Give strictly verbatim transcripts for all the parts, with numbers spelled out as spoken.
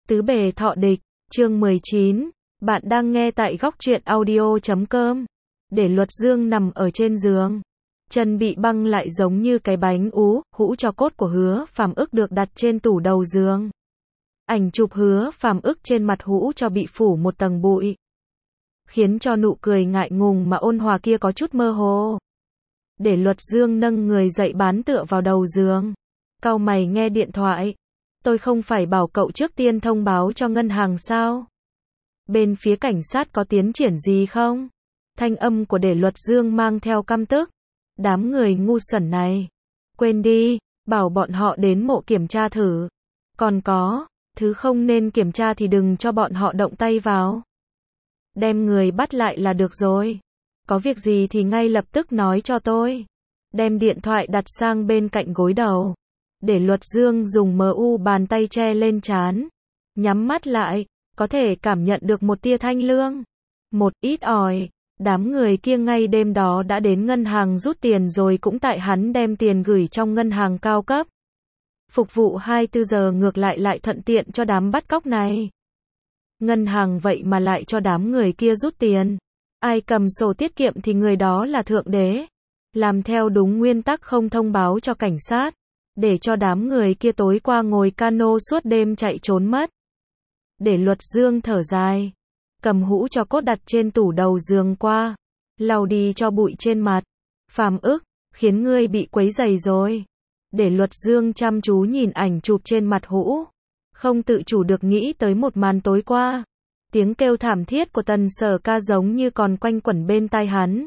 Tứ bề thọ địch, chương mười chín, bạn đang nghe tại góc truyện audio chấm com. Để Luật Dương nằm ở trên giường, chân bị băng lại giống như cái bánh ú, hũ cho cốt của Hứa Phàm Ức được đặt trên tủ đầu giường. Ảnh chụp Hứa Phàm Ức trên mặt hũ cho bị phủ một tầng bụi, khiến cho nụ cười ngại ngùng mà ôn hòa kia có chút mơ hồ. Để Luật Dương nâng người dậy bán tựa vào đầu giường, cau mày nghe điện thoại. Tôi không phải bảo cậu trước tiên thông báo cho ngân hàng sao? Bên phía cảnh sát có tiến triển gì không? Thanh âm của Để Luật Dương mang theo căm tức. Đám người ngu xuẩn này. Quên đi, bảo bọn họ đến mộ kiểm tra thử. Còn có, thứ không nên kiểm tra thì đừng cho bọn họ động tay vào. Đem người bắt lại là được rồi. Có việc gì thì ngay lập tức nói cho tôi. Đem điện thoại đặt sang bên cạnh gối đầu. Để Luật Dương dùng mờ u bàn tay che lên trán, nhắm mắt lại, có thể cảm nhận được một tia thanh lương. Một ít ỏi, đám người kia ngay đêm đó đã đến ngân hàng rút tiền rồi, cũng tại hắn đem tiền gửi trong ngân hàng cao cấp. Phục vụ hai mươi tư giờ ngược lại lại thuận tiện cho đám bắt cóc này. Ngân hàng vậy mà lại cho đám người kia rút tiền. Ai cầm sổ tiết kiệm thì người đó là thượng đế. Làm theo đúng nguyên tắc không thông báo cho cảnh sát. Để cho đám người kia tối qua ngồi cano suốt đêm chạy trốn mất. Để Luật Dương thở dài, cầm hũ cho cốt đặt trên tủ đầu giường qua, lau đi cho bụi trên mặt. Phàm Ức, khiến ngươi bị quấy rầy rồi. Để Luật Dương chăm chú nhìn ảnh chụp trên mặt hũ, không tự chủ được nghĩ tới một màn tối qua. Tiếng kêu thảm thiết của Tần Sở Ca giống như còn quanh quẩn bên tai hắn.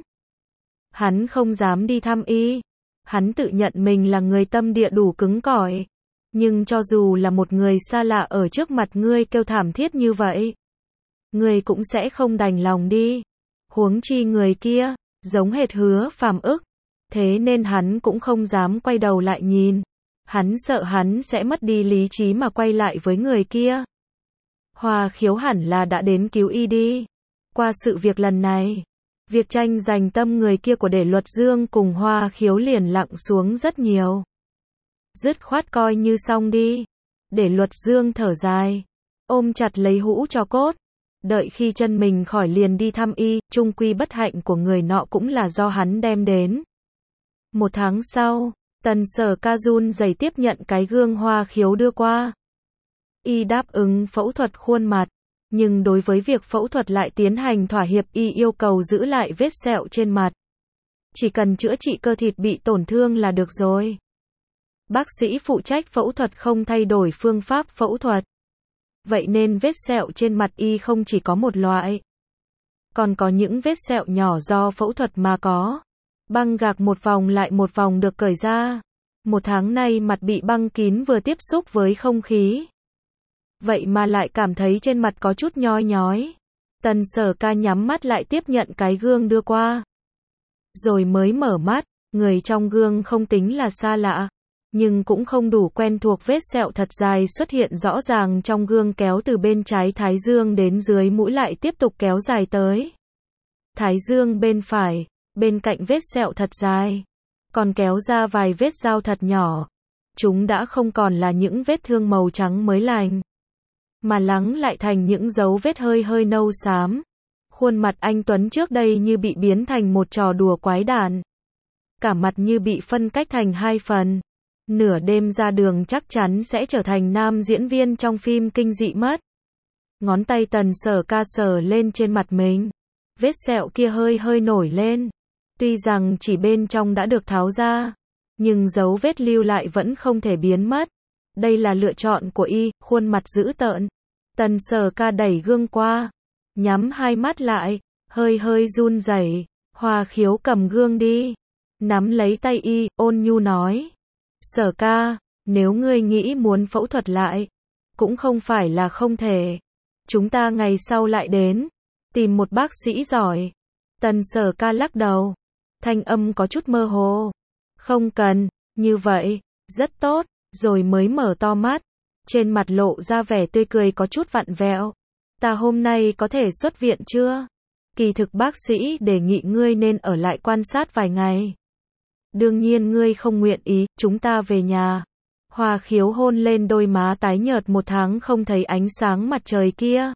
Hắn không dám đi thăm y. Hắn tự nhận mình là người tâm địa đủ cứng cỏi. Nhưng cho dù là một người xa lạ ở trước mặt ngươi kêu thảm thiết như vậy, ngươi cũng sẽ không đành lòng đi. Huống chi người kia, giống hệt Hứa Phàm Ức. Thế nên hắn cũng không dám quay đầu lại nhìn. Hắn sợ hắn sẽ mất đi lý trí mà quay lại với người kia. Hoa Khiếu hẳn là đã đến cứu y đi. Qua sự việc lần này, việc tranh giành tâm người kia của Để Luật Dương cùng Hoa Khiếu liền lặng xuống rất nhiều. Dứt khoát coi như xong đi. Để Luật Dương thở dài, ôm chặt lấy hũ cho cốt. Đợi khi chân mình khỏi liền đi thăm y, chung quy bất hạnh của người nọ cũng là do hắn đem đến. Một tháng sau, Tần Sở Ca run rẩy tiếp nhận cái gương Hoa Khiếu đưa qua. Y đáp ứng phẫu thuật khuôn mặt. Nhưng đối với việc phẫu thuật lại tiến hành thỏa hiệp, y yêu cầu giữ lại vết sẹo trên mặt. Chỉ cần chữa trị cơ thịt bị tổn thương là được rồi. Bác sĩ phụ trách phẫu thuật không thay đổi phương pháp phẫu thuật. Vậy nên vết sẹo trên mặt y không chỉ có một loại. Còn có những vết sẹo nhỏ do phẫu thuật mà có. Băng gạc một vòng lại một vòng được cởi ra. Một tháng nay mặt bị băng kín, vừa tiếp xúc với không khí. Vậy mà lại cảm thấy trên mặt có chút nhói nhói. Tần Sở Ca nhắm mắt lại tiếp nhận cái gương đưa qua. Rồi mới mở mắt, người trong gương không tính là xa lạ. Nhưng cũng không đủ quen thuộc, vết sẹo thật dài xuất hiện rõ ràng trong gương, kéo từ bên trái thái dương đến dưới mũi lại tiếp tục kéo dài tới thái dương bên phải, bên cạnh vết sẹo thật dài. Còn kéo ra vài vết dao thật nhỏ. Chúng đã không còn là những vết thương màu trắng mới lành, mà lắng lại thành những dấu vết hơi hơi nâu xám. Khuôn mặt anh tuấn trước đây như bị biến thành một trò đùa quái đản. Cả mặt như bị phân cách thành hai phần. Nửa đêm ra đường chắc chắn sẽ trở thành nam diễn viên trong phim kinh dị mất. Ngón tay Tần Sở Ca sờ lên trên mặt mình. Vết sẹo kia hơi hơi nổi lên. Tuy rằng chỉ bên trong đã được tháo ra, nhưng dấu vết lưu lại vẫn không thể biến mất. Đây là lựa chọn của y, khuôn mặt dữ tợn. Tần Sở Ca đẩy gương qua, nhắm hai mắt lại, hơi hơi run rẩy. Hoa Khiếu cầm gương đi, nắm lấy tay y, ôn nhu nói. Sở Ca, nếu ngươi nghĩ muốn phẫu thuật lại, cũng không phải là không thể. Chúng ta ngày sau lại đến, tìm một bác sĩ giỏi. Tần Sở Ca lắc đầu, thanh âm có chút mơ hồ. Không cần, như vậy, rất tốt. Rồi mới mở to mắt, trên mặt lộ ra vẻ tươi cười có chút vặn vẹo. Ta hôm nay có thể xuất viện chưa? Kỳ thực bác sĩ đề nghị ngươi nên ở lại quan sát vài ngày. Đương nhiên ngươi không nguyện ý, chúng ta về nhà. Hoa khiếu hôn lên đôi má tái nhợt một tháng không thấy ánh sáng mặt trời kia.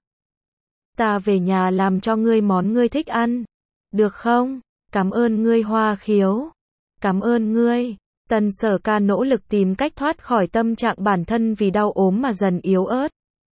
Ta về nhà làm cho ngươi món ngươi thích ăn. Được không? Cảm ơn ngươi Hoa khiếu. Cảm ơn ngươi. Tần Sở Ca nỗ lực tìm cách thoát khỏi tâm trạng bản thân vì đau ốm mà dần yếu ớt.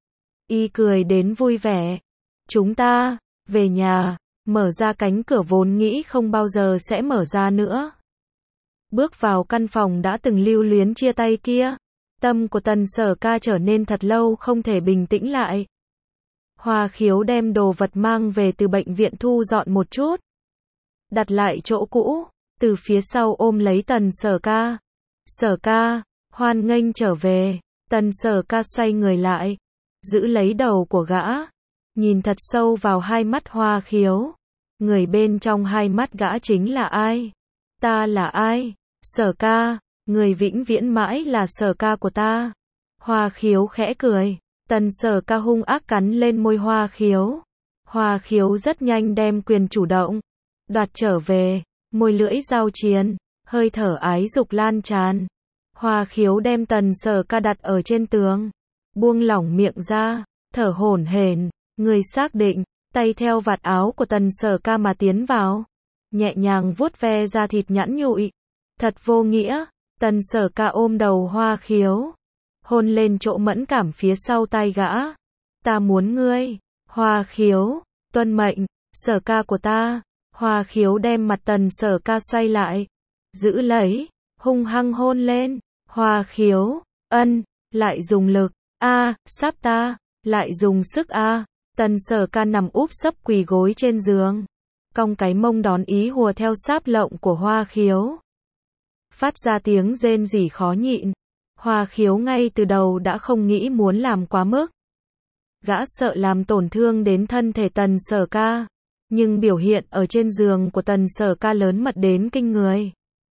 Y cười đến vui vẻ. Chúng ta, về nhà, mở ra cánh cửa vốn nghĩ không bao giờ sẽ mở ra nữa. Bước vào căn phòng đã từng lưu luyến chia tay kia. Tâm của Tần Sở Ca trở nên thật lâu không thể bình tĩnh lại. Hoa khiếu đem đồ vật mang về từ bệnh viện thu dọn một chút. Đặt lại chỗ cũ, từ phía sau ôm lấy Tần Sở Ca. Sở Ca, hoan nghênh trở về. Tần Sở Ca xoay người lại, giữ lấy đầu của gã, nhìn thật sâu vào hai mắt Hoa khiếu. Người bên trong hai mắt gã chính là ai? Ta là ai? Sở Ca, người vĩnh viễn mãi là Sở Ca của ta. Hoa khiếu khẽ cười. Tần Sở Ca hung ác cắn lên môi Hoa khiếu. Hoa khiếu rất nhanh đem quyền chủ động đoạt trở về, môi lưỡi giao chiến, hơi thở ái dục lan tràn. Hoa khiếu đem Tần Sở Ca đặt ở trên tường, buông lỏng miệng ra, thở hổn hển, người xác định, tay theo vạt áo của Tần Sở Ca mà tiến vào, nhẹ nhàng vuốt ve da thịt nhẵn nhụi. Thật vô nghĩa. Tần Sở Ca ôm đầu Hoa khiếu, hôn lên chỗ mẫn cảm phía sau tai gã. Ta muốn ngươi. Hoa khiếu, tuân mệnh, Sở Ca của ta. Hoa khiếu đem mặt Tần Sở Ca xoay lại, giữ lấy, hung hăng hôn lên. Hoa khiếu, ân, lại dùng lực, a, sắp ta, lại dùng sức a. Tần Sở Ca nằm úp sấp quỳ gối trên giường, cong cái mông đón ý hùa theo sáp lộng của Hoa khiếu. Phát ra tiếng rên rỉ khó nhịn. Hoa khiếu ngay từ đầu đã không nghĩ muốn làm quá mức. Gã sợ làm tổn thương đến thân thể Tần Sở Ca, nhưng biểu hiện ở trên giường của Tần Sở Ca lớn mật đến kinh người.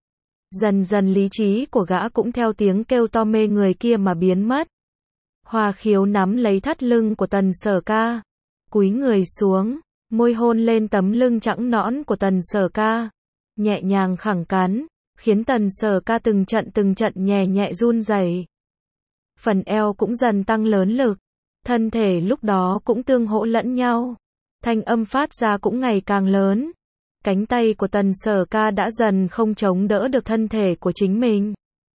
Dần dần lý trí của gã cũng theo tiếng kêu to mê người kia mà biến mất. Hoa khiếu nắm lấy thắt lưng của Tần Sở Ca, cúi người xuống, môi hôn lên tấm lưng trắng nõn của Tần Sở Ca, nhẹ nhàng khẳng cắn, khiến Tần Sở Ca từng trận từng trận nhẹ nhẹ run rẩy. Phần eo cũng dần tăng lớn lực, thân thể lúc đó cũng tương hỗ lẫn nhau, thanh âm phát ra cũng ngày càng lớn. Cánh tay của Tần Sở Ca đã dần không chống đỡ được thân thể của chính mình.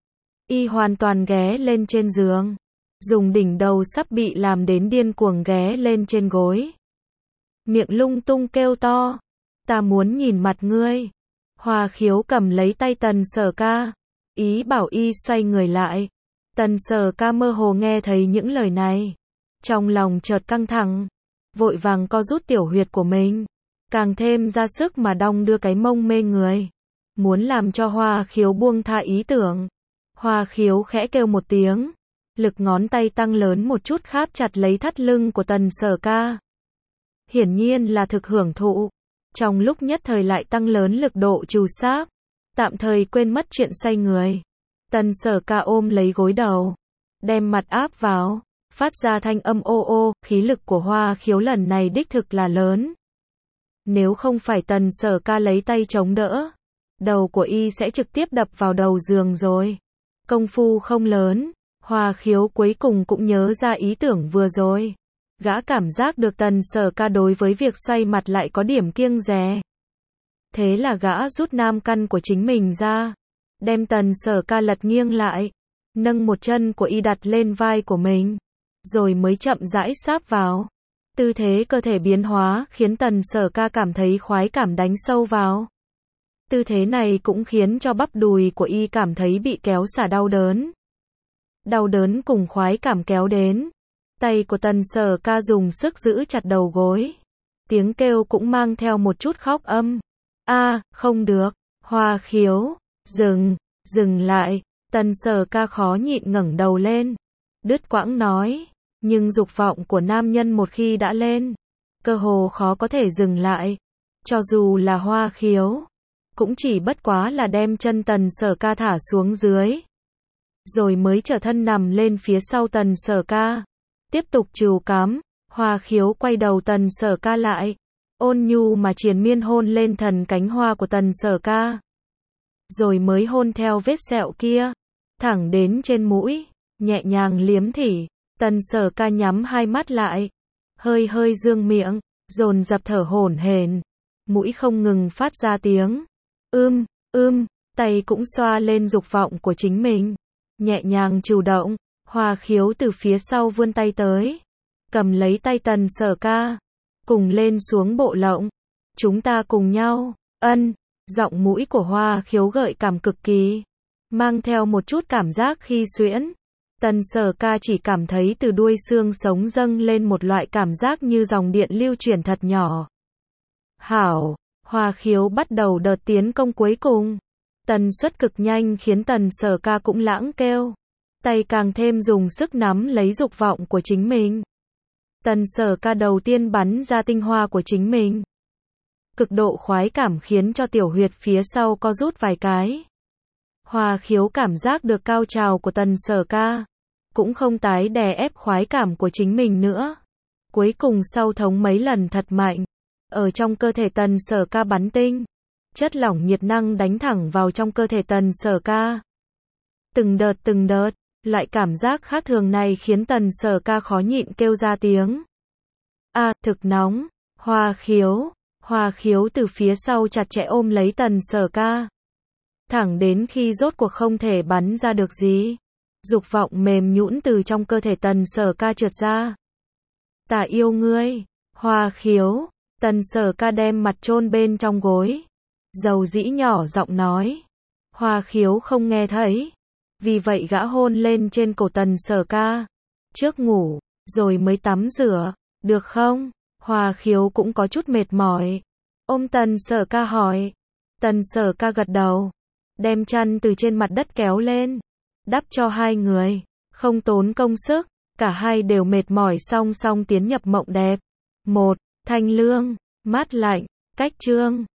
Y hoàn toàn ghé lên trên giường, dùng đỉnh đầu sắp bị làm đến điên cuồng ghé lên trên gối. Miệng lung tung kêu to, ta muốn nhìn mặt ngươi. Hoa khiếu cầm lấy tay Tần Sở Ca, ý bảo y xoay người lại. Tần Sở Ca mơ hồ nghe thấy những lời này, trong lòng chợt căng thẳng, vội vàng co rút tiểu huyệt của mình, càng thêm ra sức mà đong đưa cái mông mê người, muốn làm cho Hoa khiếu buông tha ý tưởng. Hoa khiếu khẽ kêu một tiếng, lực ngón tay tăng lớn một chút kháp chặt lấy thắt lưng của Tần Sở Ca. Hiển nhiên là thực hưởng thụ, trong lúc nhất thời lại tăng lớn lực độ trù sáp, tạm thời quên mất chuyện xoay người. Tần Sở Ca ôm lấy gối đầu, đem mặt áp vào, phát ra thanh âm ô ô, khí lực của Hoa khiếu lần này đích thực là lớn. Nếu không phải Tần Sở Ca lấy tay chống đỡ, đầu của y sẽ trực tiếp đập vào đầu giường rồi. Công phu không lớn, Hoa khiếu cuối cùng cũng nhớ ra ý tưởng vừa rồi. Gã cảm giác được Tần Sở Ca đối với việc xoay mặt lại có điểm kiêng dè. Thế là gã rút nam căn của chính mình ra, đem Tần Sở Ca lật nghiêng lại, nâng một chân của y đặt lên vai của mình, rồi mới chậm rãi sáp vào. Tư thế cơ thể biến hóa khiến Tần Sở Ca cảm thấy khoái cảm đánh sâu vào. Tư thế này cũng khiến cho bắp đùi của y cảm thấy bị kéo xả đau đớn. Đau đớn cùng khoái cảm kéo đến. Tay của Tần Sở Ca dùng sức giữ chặt đầu gối. Tiếng kêu cũng mang theo một chút khóc âm. A, không được. Hoa khiếu, dừng, dừng lại. Tần Sở Ca khó nhịn ngẩng đầu lên, đứt quãng nói, nhưng dục vọng của nam nhân một khi đã lên, cơ hồ khó có thể dừng lại. Cho dù là Hoa khiếu, cũng chỉ bất quá là đem chân Tần Sở Ca thả xuống dưới, rồi mới trở thân nằm lên phía sau Tần Sở Ca, tiếp tục trìu cắm. Hoa khiếu quay đầu Tần Sở Ca lại, ôn nhu mà triền miên hôn lên thần cánh hoa của Tần Sở Ca, rồi mới hôn theo vết sẹo kia. thẳng đến trên mũi, nhẹ nhàng liếm thỉ. Tần Sở Ca nhắm hai mắt lại, hơi hơi dương miệng, dồn dập thở hổn hển, mũi không ngừng phát ra tiếng ưm, ưm, tay cũng xoa lên dục vọng của chính mình, nhẹ nhàng chủ động. Hoa Khiếu từ phía sau vươn tay tới, cầm lấy tay Tần Sở Ca, cùng lên xuống bộ lộng. Chúng ta cùng nhau, ân, giọng mũi của Hoa Khiếu gợi cảm cực kỳ, mang theo một chút cảm giác khi xuyễn. Tần Sở Ca chỉ cảm thấy từ đuôi xương sống dâng lên một loại cảm giác như dòng điện lưu chuyển thật nhỏ. Hảo, Hoa Khiếu bắt đầu đợt tiến công cuối cùng. Tần suất cực nhanh khiến Tần Sở Ca cũng lãng kêu. Tay càng thêm dùng sức nắm lấy dục vọng của chính mình. Tần Sở Ca đầu tiên bắn ra tinh hoa của chính mình. Cực độ khoái cảm khiến cho tiểu huyệt phía sau co rút vài cái. Hoa Khiếu cảm giác được cao trào của Tần Sở Ca, cũng không tái đè ép khoái cảm của chính mình nữa. Cuối cùng sau thống mấy lần thật mạnh, ở trong cơ thể Tần Sở Ca bắn tinh, chất lỏng nhiệt năng đánh thẳng vào trong cơ thể Tần Sở Ca. Từng đợt từng đợt, loại cảm giác khác thường này khiến Tần Sở Ca khó nhịn kêu ra tiếng. A, à, thực nóng. Hoa Khiếu, Hoa Khiếu từ phía sau chặt chẽ ôm lấy Tần Sở Ca. Thẳng đến khi rốt cuộc không thể bắn ra được gì, dục vọng mềm nhũn từ trong cơ thể Tần Sở Ca trượt ra. Ta yêu ngươi. Hoa Khiếu, Tần Sở Ca đem mặt chôn bên trong gối, dầu dĩ nhỏ giọng nói. Hoa Khiếu không nghe thấy, vì vậy gã hôn lên trên cổ Tần Sở Ca. Trước ngủ, rồi mới tắm rửa, được không? Hoa Khiếu cũng có chút mệt mỏi, ôm Tần Sở Ca hỏi. Tần Sở Ca gật đầu, đem chăn từ trên mặt đất kéo lên, đắp cho hai người, không tốn công sức, cả hai đều mệt mỏi song song tiến nhập mộng đẹp. Một, thanh lương, mát lạnh, cách chương.